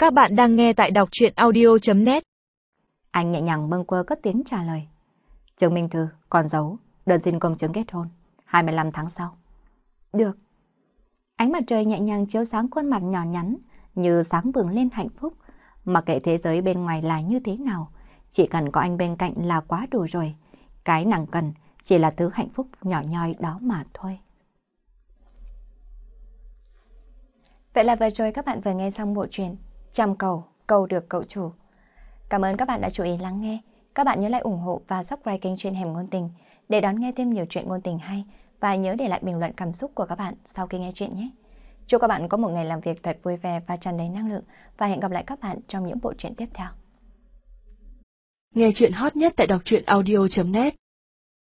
Các bạn đang nghe tại đọc truyện audio.net. Anh nhẹ nhàng bâng quơ cất tiếng trả lời. Chứng minh thư, con dấu, đơn xin công chứng kết hôn, 25 tháng sau. Được. Ánh mặt trời nhẹ nhàng chiếu sáng khuôn mặt nhỏ nhắn, như sáng bừng lên hạnh phúc. Mặc kệ thế giới bên ngoài là như thế nào, chỉ cần có anh bên cạnh là quá đủ rồi. Cái nàng cần chỉ là thứ hạnh phúc nhỏ nhoi đó mà thôi. Vậy là vừa rồi các bạn vừa nghe xong bộ truyện Trăm cầu, cầu được cậu chủ. Cảm ơn các bạn đã chú ý lắng nghe. Các bạn nhớ lại ủng hộ và subscribe kênh Chuyện Hẻm Ngôn Tình để đón nghe thêm nhiều chuyện ngôn tình hay, và nhớ để lại bình luận cảm xúc của các bạn sau khi nghe chuyện nhé. Chúc các bạn có một ngày làm việc thật vui vẻ và tràn đầy năng lượng, và hẹn gặp lại các bạn trong những bộ truyện tiếp theo. Nghe chuyện hot nhất tại đọc truyện audio.net